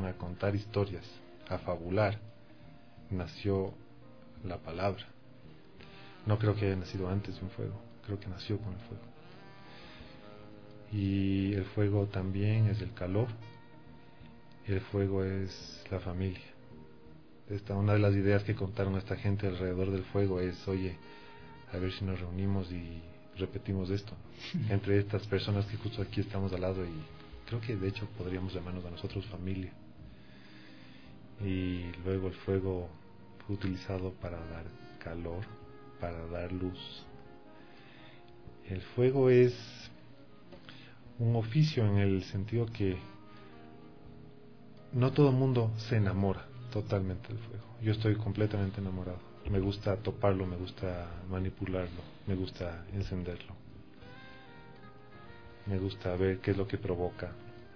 a contar historias, a fabular, nació la palabra. No creo que haya nacido antes de un fuego, creo que nació con el fuego. Y el fuego también es el calor, el fuego es la familia. Una de las ideas que contaron esta gente alrededor del fuego es, oye, a ver si nos reunimos y repetimos esto, entre estas personas que justo aquí estamos al lado, y creo que de hecho podríamos llamarnos a nosotros familia. Y luego el fuego fue utilizado para dar calor, para dar luz. El fuego es un oficio en el sentido que no todo el mundo se enamora totalmente del fuego. Yo estoy completamente enamorado. Me gusta toparlo, me gusta manipularlo, me gusta encenderlo. Me gusta ver qué es lo que provoca.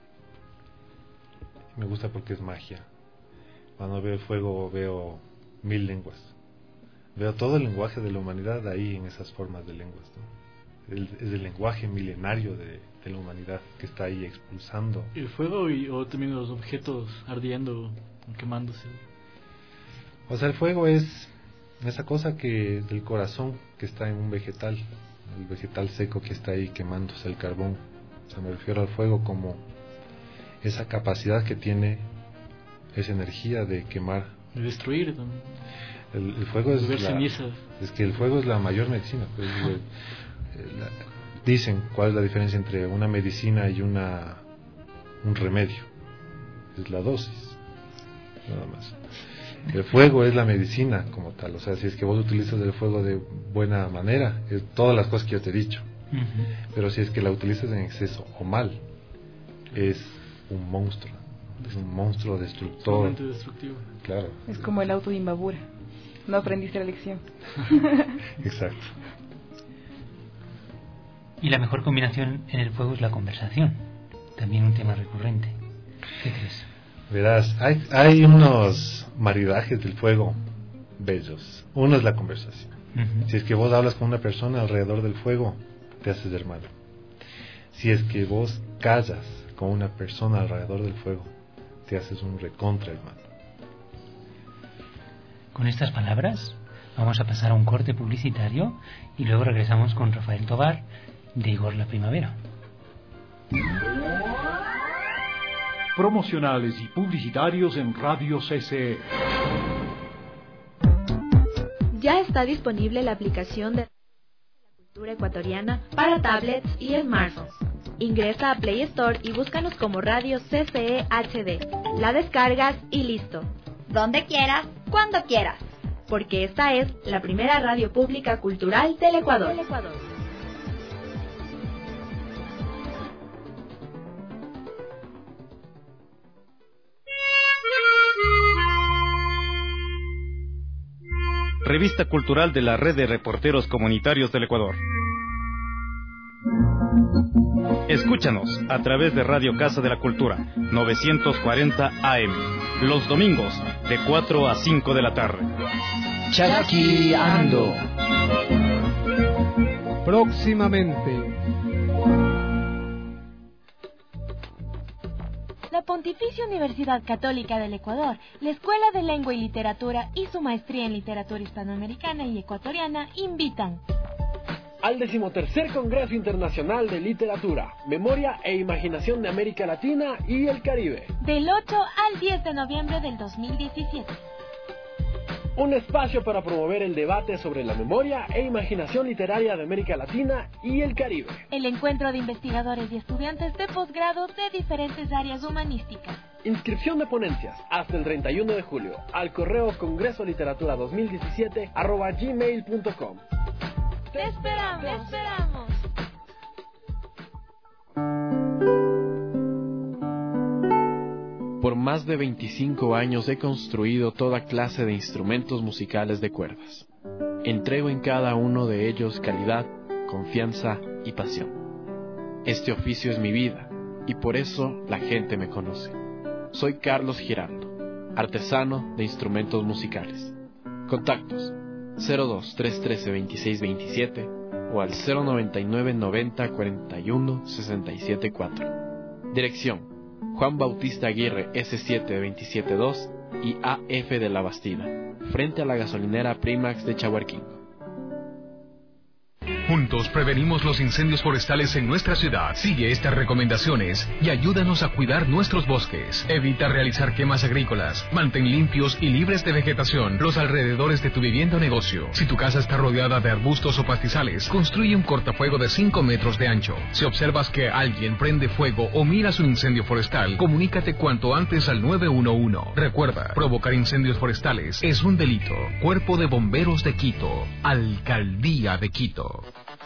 Me gusta porque es magia. Cuando veo el fuego veo 1000 lenguas. Veo todo el lenguaje de la humanidad ahí en esas formas de lenguas, ¿no? Es el lenguaje milenario de la humanidad que está ahí expulsando. El fuego o también los objetos ardiendo, quemándose. O sea, el fuego es esa cosa que del corazón que está en un vegetal, el vegetal seco que está ahí quemándose, el carbón. O sea, me refiero al fuego como esa capacidad que tiene, esa energía de quemar, De destruir también. El fuego es es que el fuego es la mayor medicina. Pues, dicen cuál es la diferencia entre una medicina y un remedio. Es la dosis, nada más. El fuego es la medicina como tal. O sea, si es que vos utilizas el fuego de buena manera, es todas las cosas que yo te he dicho. Pero si es que la utilizas en exceso o mal, es un monstruo. Es un monstruo destructor. Destructivo. Claro. Es como el auto de Imbabura. No aprendiste la lección. Exacto. Y la mejor combinación en el fuego es la conversación. También un tema recurrente. ¿Qué crees? Verás, hay unos maridajes del fuego bellos. Uno es la conversación. Si es que vos hablas con una persona alrededor del fuego, te haces hermano. Si es que vos callas con una persona alrededor del fuego, te haces un recontra hermano. Con estas palabras vamos a pasar a un corte publicitario y luego regresamos con Rafael Tovar de Igor La Primavera. Promocionales y publicitarios en Radio CC. Ya está disponible la aplicación de la cultura ecuatoriana para tablets y smartphones. Ingresa a Play Store y búscanos como Radio CCE HD. La descargas y listo. Donde quieras, cuando quieras. Porque esta es la primera radio pública cultural del Ecuador. Revista cultural de la Red de Reporteros Comunitarios del Ecuador. Escúchanos a través de Radio Casa de la Cultura, 940 AM, los domingos de 4 a 5 de la tarde. Chaquiando. Próximamente. La Pontificia Universidad Católica del Ecuador, la Escuela de Lengua y Literatura y su maestría en literatura hispanoamericana y ecuatoriana invitan al 13º Congreso Internacional de Literatura, Memoria e Imaginación de América Latina y el Caribe. Del 8 al 10 de noviembre del 2017. Un espacio para promover el debate sobre la memoria e imaginación literaria de América Latina y el Caribe. El encuentro de investigadores y estudiantes de posgrado de diferentes áreas humanísticas. Inscripción de ponencias hasta el 31 de julio al correo congresoliteratura2017@gmail.com. ¡Te esperamos! ¡Te esperamos! Por más de 25 años he construido toda clase de instrumentos musicales de cuerdas. Entrego en cada uno de ellos calidad, confianza y pasión. Este oficio es mi vida y por eso la gente me conoce. Soy Carlos Giraldo, artesano de instrumentos musicales. Contactos 02 313 2627 o al 099 90 41 67 4. Dirección Juan Bautista Aguirre S7 272 y AF de la Bastida, frente a la gasolinera Primax de Chahuarquín. Juntos prevenimos los incendios forestales en nuestra ciudad. Sigue estas recomendaciones y ayúdanos a cuidar nuestros bosques. Evita realizar quemas agrícolas. Mantén limpios y libres de vegetación los alrededores de tu vivienda o negocio. Si tu casa está rodeada de arbustos o pastizales, construye un cortafuego de 5 metros de ancho. Si observas que alguien prende fuego o miras un incendio forestal, comunícate cuanto antes al 911. Recuerda, provocar incendios forestales es un delito. Cuerpo de Bomberos de Quito. Alcaldía de Quito.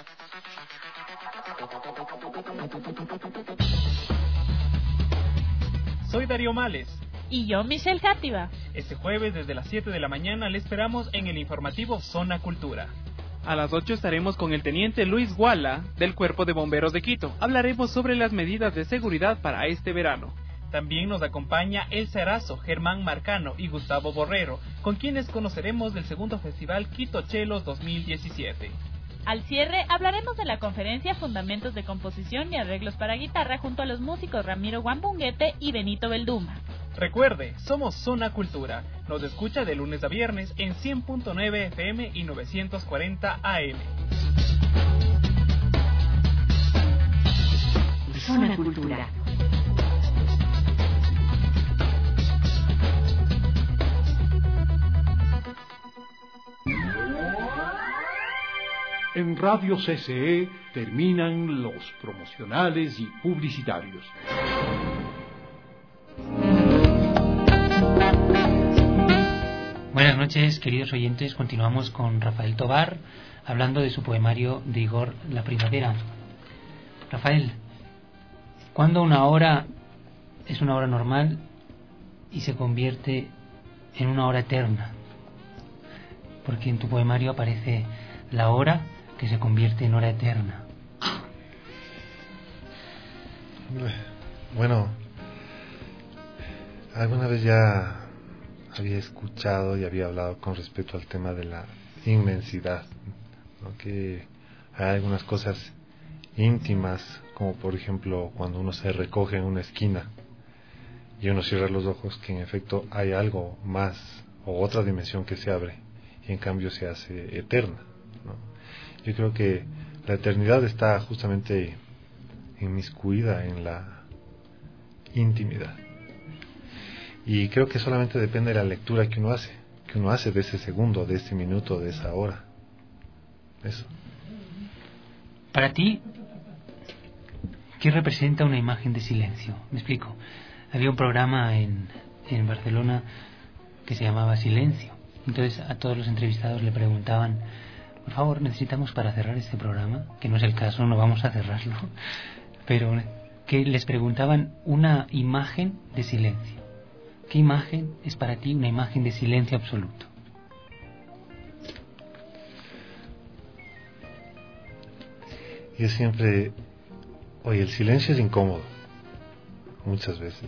Soy Darío Males. Y yo, Michelle Játiva. Este jueves desde las 7 de la mañana le esperamos en el informativo Zona Cultura. A las 8 estaremos con el teniente Luis Guala del Cuerpo de Bomberos de Quito. Hablaremos sobre las medidas de seguridad para este verano. También nos acompaña Elsa Erazo, Germán Marcano y Gustavo Borrero, con quienes conoceremos del segundo festival Quito Chelos 2017. Al cierre hablaremos de la conferencia Fundamentos de Composición y Arreglos para Guitarra junto a los músicos Ramiro Guambunguete y Benito Belduma. Recuerde, somos Zona Cultura. Nos escucha de lunes a viernes en 100.9 FM y 940 AM. Zona Cultura. En Radio CCE terminan los promocionales y publicitarios. Buenas noches, queridos oyentes. Continuamos con Rafael Tovar hablando de su poemario de Igor La Primavera. Rafael, ¿cuándo una hora es una hora normal y se convierte en una hora eterna? Porque en tu poemario aparece la hora que se convierte en hora eterna. Bueno, alguna vez ya había escuchado y había hablado con respecto al tema de la inmensidad, ¿no? Que hay algunas cosas íntimas, como por ejemplo cuando uno se recoge en una esquina y uno cierra los ojos, que en efecto hay algo más o otra dimensión que se abre y en cambio se hace eterna, ¿no? Yo creo que la eternidad está justamente inmiscuida en la intimidad. Y creo que solamente depende de la lectura que uno hace de ese segundo, de ese minuto, de esa hora. Eso. Para ti, ¿qué representa una imagen de silencio? Me explico. Había un programa en Barcelona que se llamaba Silencio. Entonces a todos los entrevistados le preguntaban: por favor, necesitamos para cerrar este programa, que no es el caso, no vamos a cerrarlo, pero que les preguntaban una imagen de silencio. ¿Qué imagen es para ti una imagen de silencio absoluto? Yo siempre... Oye, el silencio es incómodo, muchas veces.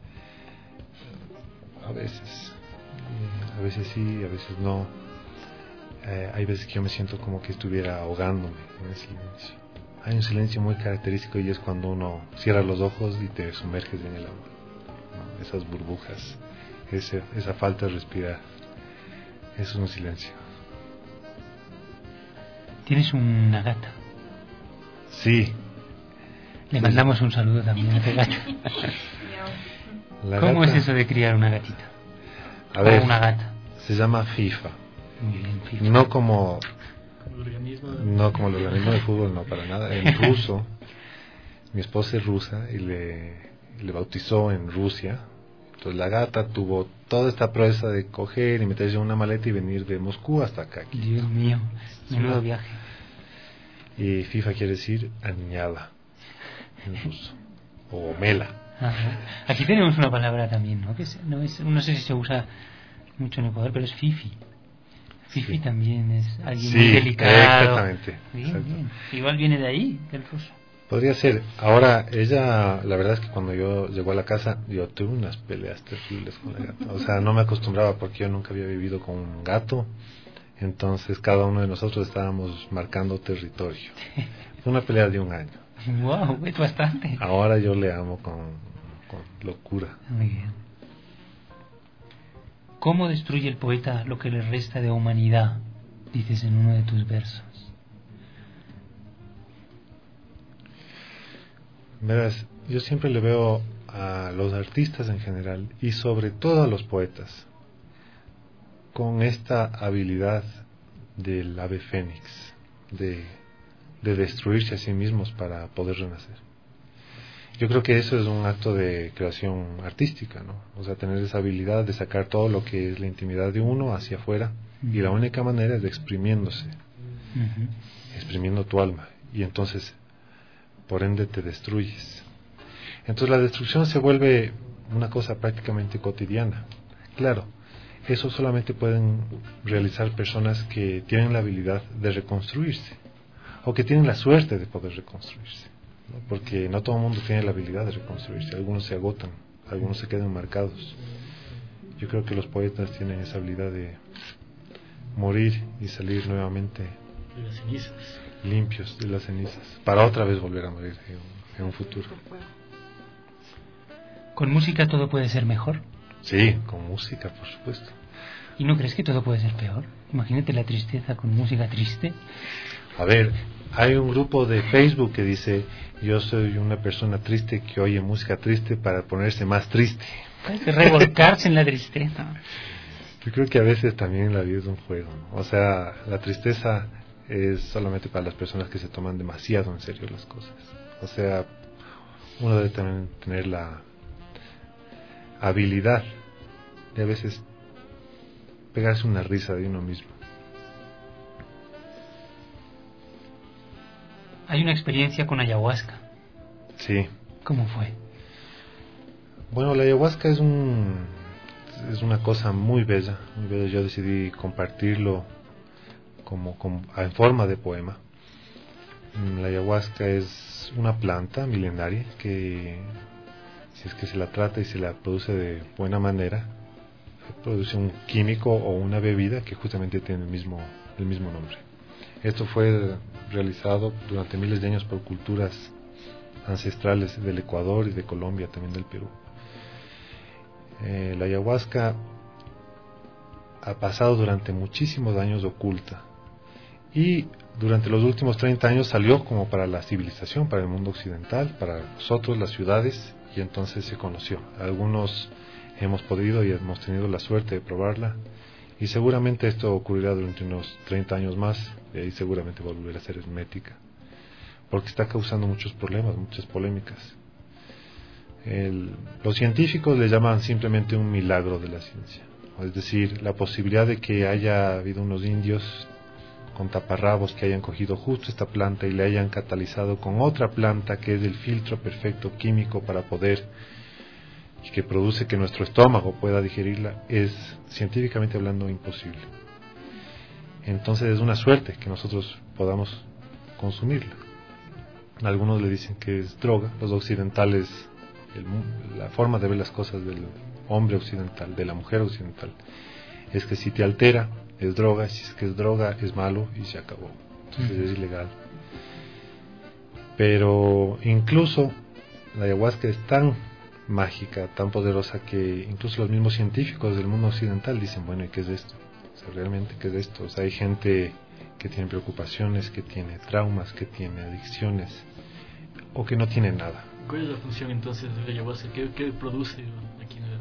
A veces sí, a veces no. Hay veces que yo me siento como que estuviera ahogándome en el silencio. Hay un silencio muy característico y es cuando uno cierra los ojos y te sumerges en el agua, ¿no? Esas burbujas, esa falta de respirar, eso es un silencio. ¿Tienes una gata? Sí. Le mandamos un saludo también a ese gato. ¿Cómo es eso de criar una gatita? A ver, una gata. Se llama FIFA. Muy bien, FIFA. No como el organismo de fútbol, no, para nada. En ruso. Mi esposa es rusa y le bautizó en Rusia. Entonces la gata tuvo toda esta proeza de coger y meterse en una maleta y venir de Moscú hasta acá. Dios mío, menudo viaje. Y FIFA quiere decir aniñada en ruso, o mela. Ajá. Aquí tenemos una palabra también, ¿no? Que no sé si se usa mucho en Ecuador, pero es fifi. Fifi sí. También es alguien muy delicado. Exactamente. Bien. Igual viene de ahí, del ruso. Podría ser. Ahora, ella, la verdad es que cuando yo llegó a la casa, yo tuve unas peleas terribles con la gata. O sea, no me acostumbraba porque yo nunca había vivido con un gato. Entonces, cada uno de nosotros estábamos marcando territorio. Fue una pelea de 1 año. Wow, es bastante. Ahora yo le amo con locura. Muy bien. ¿Cómo destruye el poeta lo que le resta de humanidad? Dices en uno de tus versos. Verás, yo siempre le veo a los artistas en general y sobre todo a los poetas con esta habilidad del ave fénix, de destruirse a sí mismos para poder renacer. Yo creo que eso es un acto de creación artística, ¿no? O sea, tener esa habilidad de sacar todo lo que es la intimidad de uno hacia afuera, y la única manera es de exprimiéndose, exprimiendo tu alma, y entonces, por ende, te destruyes. Entonces la destrucción se vuelve una cosa prácticamente cotidiana. Claro, eso solamente pueden realizar personas que tienen la habilidad de reconstruirse, o que tienen la suerte de poder reconstruirse, ¿no? Porque no todo el mundo tiene la habilidad de reconstruirse, algunos se agotan, algunos se quedan marcados. Yo creo que los poetas tienen esa habilidad de morir y salir nuevamente de las cenizas, limpios de las cenizas, para otra vez volver a morir en un futuro. ¿Con música todo puede ser mejor? Sí, con música, por supuesto. ¿Y no crees que todo puede ser peor? Imagínate la tristeza con música triste. A ver, hay un grupo de Facebook que dice: yo soy una persona triste que oye música triste para ponerse más triste. Puede revolcarse en la tristeza. Yo creo que a veces también la vida es un juego, ¿no? O sea, la tristeza es solamente para las personas que se toman demasiado en serio las cosas. O sea, uno debe también tener la habilidad de a veces pegarse una risa de uno mismo. Hay una experiencia con ayahuasca. Sí. ¿Cómo fue? Bueno, la ayahuasca es una cosa muy bella, muy bella. Yo decidí compartirlo en forma de poema. La ayahuasca es una planta milenaria que, si es que se la trata y se la produce de buena manera, produce un químico o una bebida que justamente tiene el mismo nombre. Esto fue realizado durante miles de años por culturas ancestrales del Ecuador y de Colombia, también del Perú. La ayahuasca ha pasado durante muchísimos años oculta, y durante los últimos 30 años salió como para la civilización, para el mundo occidental, para nosotros, las ciudades, y entonces se conoció. Algunos hemos podido y hemos tenido la suerte de probarla, y seguramente esto ocurrirá durante unos 30 años más, y ahí seguramente volverá a ser hermética, porque está causando muchos problemas, muchas polémicas. Los científicos le llaman simplemente un milagro de la ciencia, es decir, la posibilidad de que haya habido unos indios con taparrabos que hayan cogido justo esta planta y le hayan catalizado con otra planta que es el filtro perfecto químico para poder, y que produce que nuestro estómago pueda digerirla, es científicamente hablando imposible. Entonces es una suerte que nosotros podamos consumirla. Algunos le dicen que es droga. Los occidentales, la forma de ver las cosas del hombre occidental, de la mujer occidental, es que si te altera es droga, si es que es droga es malo y se acabó. Entonces es ilegal. Pero incluso la ayahuasca es tan mágica, tan poderosa, que incluso los mismos científicos del mundo occidental dicen: bueno, ¿y qué es esto? O sea, realmente, ¿qué es esto? O sea, hay gente que tiene preocupaciones, que tiene traumas, que tiene adicciones, o que no tiene nada. ¿Cuál es la función entonces de la ayahuasca? ¿Qué produce aquí en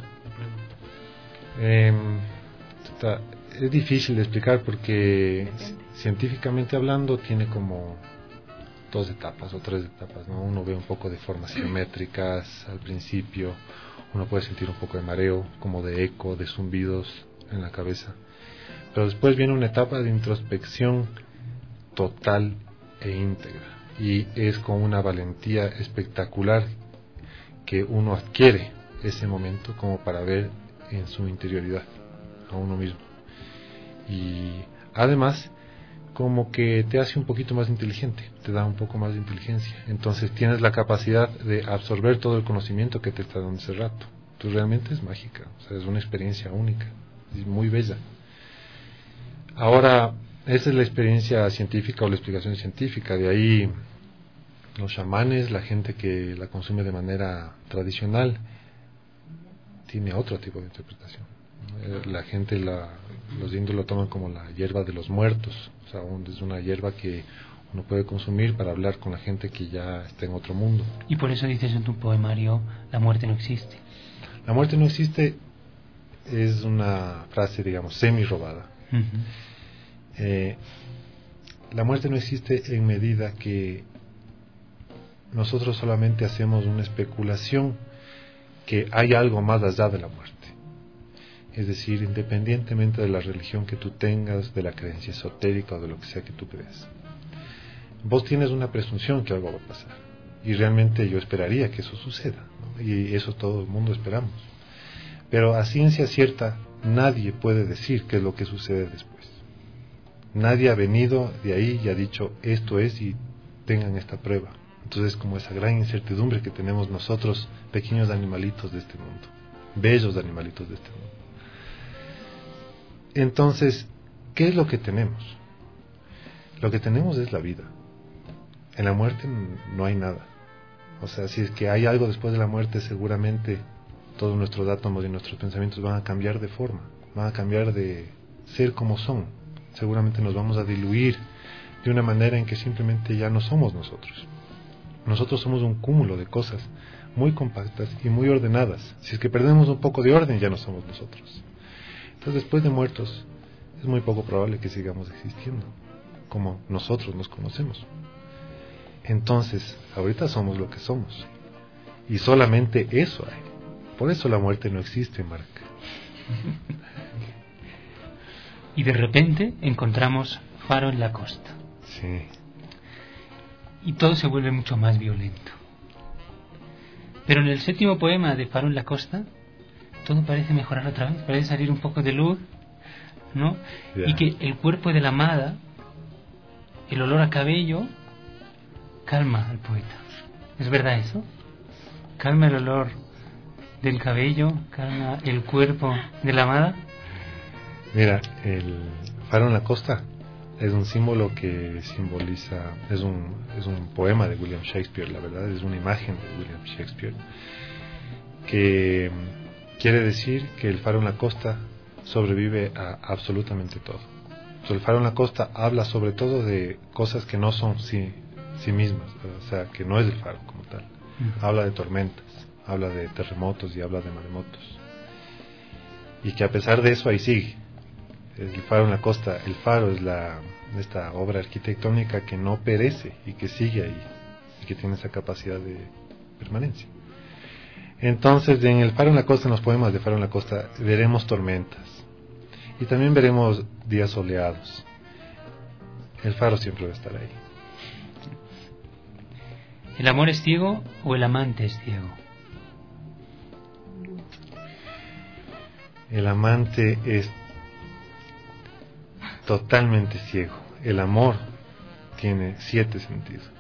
la prueba? Es difícil de explicar porque científicamente hablando tiene como 2 etapas o 3 etapas, ¿no? Uno ve un poco de formas geométricas al principio, uno puede sentir un poco de mareo, como de eco, de zumbidos en la cabeza, pero después viene una etapa de introspección total e íntegra, y es con una valentía espectacular que uno adquiere ese momento como para ver en su interioridad a uno mismo, y además como que te hace un poquito más inteligente, te da un poco más de inteligencia, entonces tienes la capacidad de absorber todo el conocimiento que te está dando ese rato. Entonces realmente es mágica, o sea, es una experiencia única, es muy bella. Ahora, esa es la experiencia científica o la explicación científica. De ahí los chamanes, la gente que la consume de manera tradicional, tiene otro tipo de interpretación. La gente, los indios lo toman como la hierba de los muertos, o sea, es una hierba que uno puede consumir para hablar con la gente que ya está en otro mundo. Y por eso dices en tu poemario, la muerte no existe. La muerte no existe es una frase, digamos, semi-robada. La muerte no existe en medida que nosotros solamente hacemos una especulación que hay algo más allá de la muerte. Es decir, independientemente de la religión que tú tengas, de la creencia esotérica o de lo que sea que tú creas, vos tienes una presunción que algo va a pasar. Y realmente yo esperaría que eso suceda, ¿no? Y eso todo el mundo esperamos. Pero a ciencia cierta, nadie puede decir qué es lo que sucede después. Nadie ha venido de ahí y ha dicho esto es y tengan esta prueba. Entonces, como esa gran incertidumbre que tenemos nosotros, pequeños animalitos de este mundo, bellos animalitos de este mundo. Entonces, ¿qué es lo que tenemos? Lo que tenemos es la vida. En la muerte no hay nada. O sea, si es que hay algo después de la muerte, seguramente todos nuestros átomos y nuestros pensamientos van a cambiar de forma, van a cambiar de ser como son. Seguramente nos vamos a diluir de una manera en que simplemente ya no somos nosotros. Nosotros somos un cúmulo de cosas muy compactas y muy ordenadas. Si es que perdemos un poco de orden, ya no somos nosotros. Entonces, después de muertos, es muy poco probable que sigamos existiendo como nosotros nos conocemos. Entonces, ahorita somos lo que somos. Y solamente eso hay. Por eso la muerte no existe, Marc. Y de repente encontramos Faro en la costa. Sí. Y todo se vuelve mucho más violento. Pero en el séptimo poema de Faro en la costa, todo parece mejorar otra vez, parece salir un poco de luz, ¿no? Yeah. Y que el cuerpo de la amada, el olor a cabello, calma al poeta. ¿Es verdad eso? Calma el olor del cabello, calma el cuerpo de la amada. Mira, el Faro en la costa es un símbolo que simboliza, es un poema de William Shakespeare, la verdad, es una imagen de William Shakespeare, que quiere decir que el faro en la costa sobrevive a absolutamente todo. Entonces, el faro en la costa habla sobre todo de cosas que no son sí mismas, o sea, que no es el faro como tal. Habla de tormentas, habla de terremotos y habla de maremotos. Y que a pesar de eso ahí sigue. El faro en la costa, el faro es esta obra arquitectónica que no perece y que sigue ahí y que tiene esa capacidad de permanencia. Entonces, en el faro en la costa, en los poemas de Faro en la costa, veremos tormentas y también veremos días soleados. El faro siempre va a estar ahí. ¿El amor es ciego o el amante es ciego? El amante es totalmente ciego. El amor tiene 7 sentidos.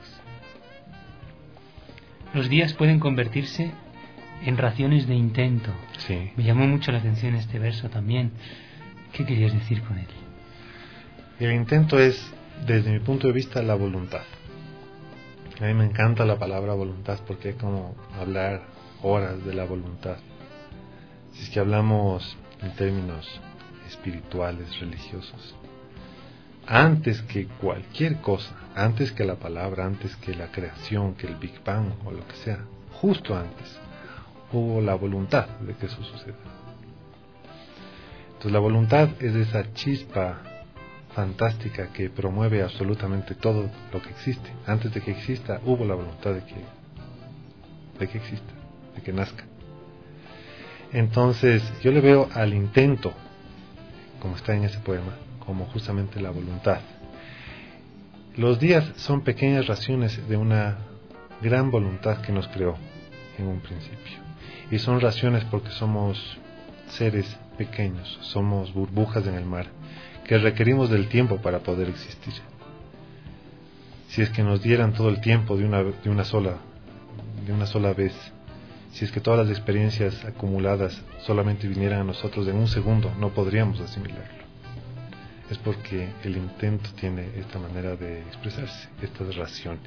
Los días pueden convertirse en raciones de intento. Sí. Me llamó mucho la atención este verso también. ¿Qué querías decir con él? El intento es, desde mi punto de vista, la voluntad. A mí me encanta la palabra voluntad porque es como hablar horas de la voluntad. Si es que hablamos en términos espirituales, religiosos, antes que cualquier cosa, antes que la palabra, antes que la creación, que el Big Bang o lo que sea, justo antes hubo la voluntad de que eso suceda. Entonces la voluntad es esa chispa fantástica que promueve absolutamente todo lo que existe. Antes de que exista hubo la voluntad de que exista, de que nazca. Entonces yo le veo al intento, como está en ese poema, como justamente la voluntad. Los días son pequeñas raciones de una gran voluntad que nos creó en un principio. Y son raciones porque somos seres pequeños, somos burbujas en el mar, que requerimos del tiempo para poder existir. Si es que nos dieran todo el tiempo de una sola vez, si es que todas las experiencias acumuladas solamente vinieran a nosotros en un segundo, no podríamos asimilarlo. Es porque el intento tiene esta manera de expresarse, estas raciones.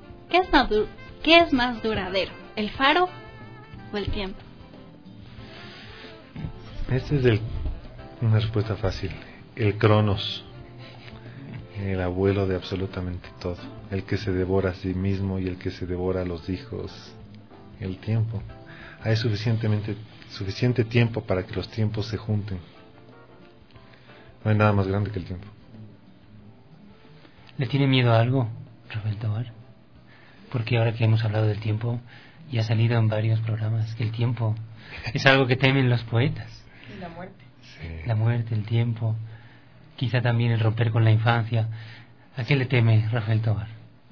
¿Qué es más duradero, el faro o el tiempo? Esta es una respuesta fácil. El Cronos, el abuelo de absolutamente todo, el que se devora a sí mismo y el que se devora a los hijos. El tiempo. Hay suficiente tiempo para que los tiempos se junten. No hay nada más grande que el tiempo. ¿Le tiene miedo a algo, Rafael Tovar? Porque ahora que hemos hablado del tiempo, y ha salido en varios programas que el tiempo es algo que temen los poetas. Y la muerte. Sí. La muerte, el tiempo, quizá también el romper con la infancia. ¿A qué le teme Rafael Tovar?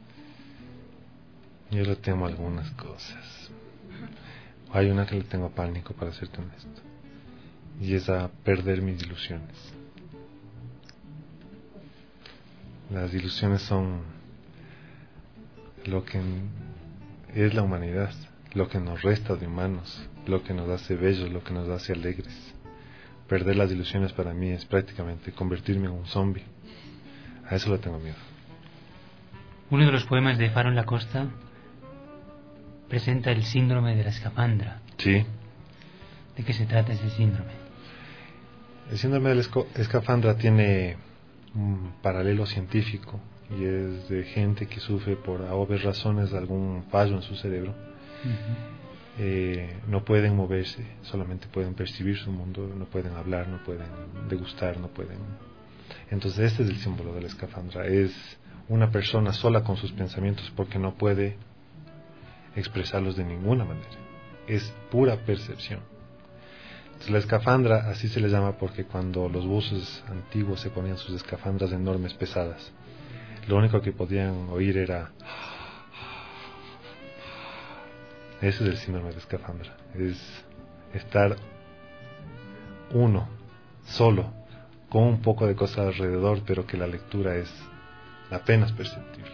Yo le temo algunas cosas. Hay una que le tengo pánico, para serte honesto, y es a perder mis ilusiones. Las ilusiones son lo que es la humanidad, lo que nos resta de humanos, lo que nos hace bellos, lo que nos hace alegres. Perder las ilusiones para mí es prácticamente convertirme en un zombie. A eso le tengo miedo. Uno de los poemas de Faro en la Costa presenta el síndrome de la escafandra. Sí. ¿De qué se trata ese síndrome? El síndrome de la escafandra tiene un paralelo científico y es de gente que sufre por obvias razones algún fallo en su cerebro. No pueden moverse, solamente pueden percibir su mundo, no pueden hablar, no pueden degustar, no pueden. Entonces este es el símbolo de la escafandra. Es una persona sola con sus pensamientos porque no puede expresarlos de ninguna manera. Es pura percepción. Entonces, la escafandra, así se le llama porque cuando los buzos antiguos se ponían sus escafandras enormes, pesadas, lo único que podían oír era... Ese es el síndrome de escafandra. Es estar uno, solo, con un poco de cosas alrededor, pero que la lectura es apenas perceptible.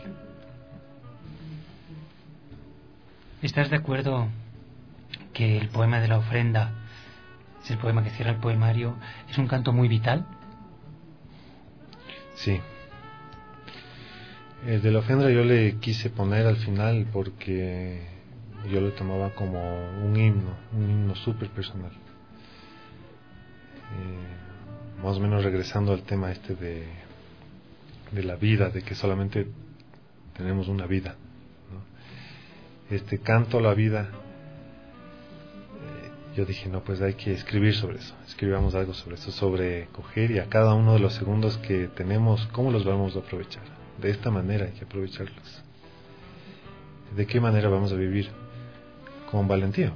¿Estás de acuerdo que el poema de la ofrenda, es el poema que cierra el poemario, es un canto muy vital? Sí. El de la ofrenda yo le quise poner al final porque yo lo tomaba como un himno súper personal. Más o menos regresando al tema este de la vida, de que solamente tenemos una vida, ¿no? Este canto a la vida, yo dije, no, pues hay que escribir sobre eso, escribamos algo sobre eso, sobre coger y a cada uno de los segundos que tenemos, ¿cómo los vamos a aprovechar? De esta manera hay que aprovecharlos. ¿De qué manera vamos a vivir? Con valentía.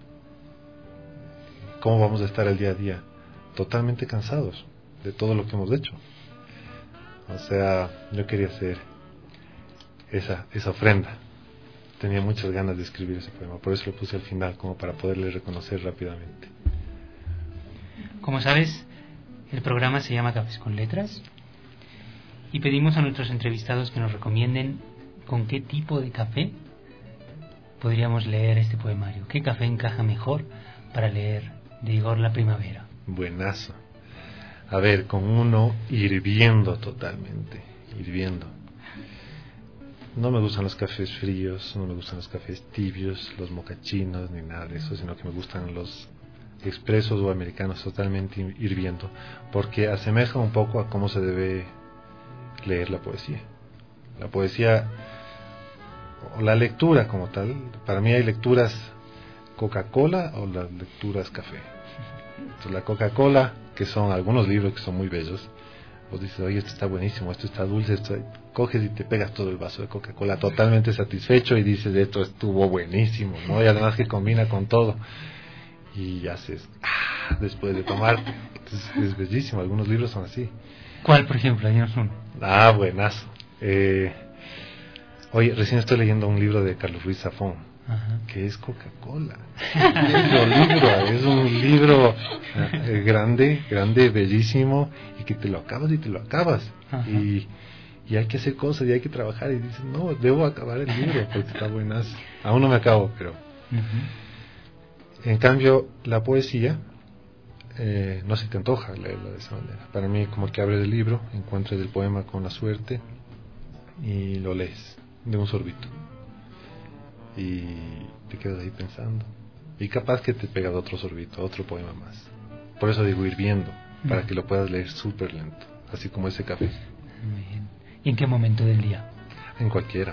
¿Cómo vamos a estar el día a día? Totalmente cansados de todo lo que hemos hecho. O sea, yo quería hacer esa ofrenda. Tenía muchas ganas de escribir ese poema, por eso lo puse al final, como para poderle reconocer rápidamente. Como sabes, el programa se llama Cafés con Letras y pedimos a nuestros entrevistados que nos recomienden con qué tipo de café podríamos leer este poemario. ¿Qué café encaja mejor para leer de Igor La Primavera? Buenazo. A ver, con uno hirviendo totalmente, hirviendo. No me gustan los cafés fríos, no me gustan los cafés tibios, los mocachinos, ni nada de eso, sino que me gustan los expresos o americanos totalmente hirviendo, porque asemeja un poco a cómo se debe leer la poesía. La poesía, o la lectura como tal, para mí hay lecturas Coca-Cola o las lecturas café. Entonces, la Coca-Cola, que son algunos libros que son muy bellos, vos dices, oye, esto está buenísimo, esto está dulce, coges y te pegas todo el vaso de Coca-Cola totalmente satisfecho y dices, esto estuvo buenísimo, ¿no? Y además que combina con todo y haces después de tomarte. Entonces, es bellísimo, algunos libros son así. ¿Cuál, por ejemplo? Dinos uno. Buenazo. Oye, recién estoy leyendo un libro de Carlos Ruiz Zafón, que es Coca-Cola. Es un libro grande, bellísimo, y que te lo acabas y te lo acabas. Y hay que hacer cosas y hay que trabajar, y dices, no, debo acabar el libro porque está buenazo. Aún no me acabo, pero... En cambio, la poesía, no se te antoja leerla de esa manera. Para mí, como que abres el libro, encuentras el poema con la suerte y lo lees de un sorbito y te quedas ahí pensando y capaz que te pegas otro sorbito, otro poema más, Por eso digo hirviendo, para que lo puedas leer súper lento, así como ese café. Muy bien. ¿Y en qué momento del día? En cualquiera.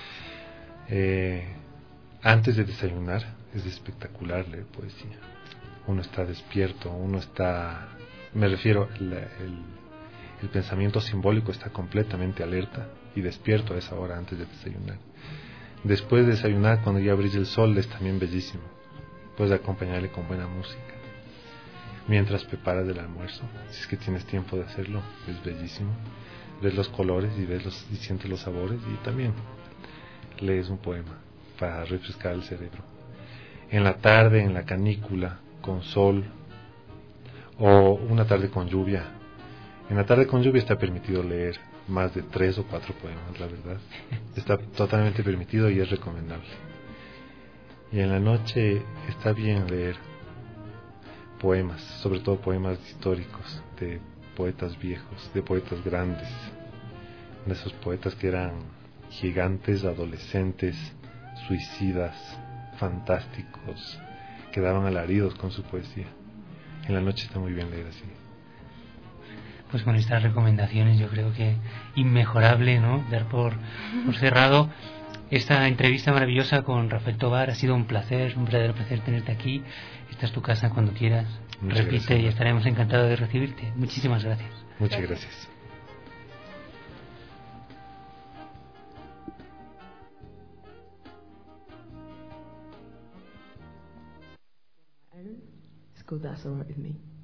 Antes de desayunar es espectacular leer poesía. Uno está despierto, me refiero, el pensamiento simbólico está completamente alerta y despierto a esa hora antes de desayunar. Después de desayunar, cuando ya brilla el sol, es también bellísimo. Puedes acompañarle con buena música. Mientras preparas el almuerzo, si es que tienes tiempo de hacerlo, es bellísimo. Ves los colores y sientes los sabores, y también lees un poema para refrescar el cerebro. En la tarde, en la canícula, con sol, o una tarde con lluvia. En la tarde con lluvia está permitido leer más de 3 o 4 poemas, la verdad. Está totalmente permitido y es recomendable. Y en la noche está bien leer poemas, sobre todo poemas históricos, de poetas viejos, de poetas grandes, de esos poetas que eran gigantes, adolescentes, suicidas, fantásticos, que daban alaridos con su poesía. En la noche está muy bien leer así. Pues con estas recomendaciones yo creo que inmejorable, ¿no?, dar por cerrado esta entrevista maravillosa con Rafael Tovar. Ha sido un verdadero placer tenerte aquí. Esta es tu casa cuando quieras. Muchas Repite gracias. Y estaremos encantados de recibirte. Muchísimas gracias. Muchas gracias. Scudassero with me.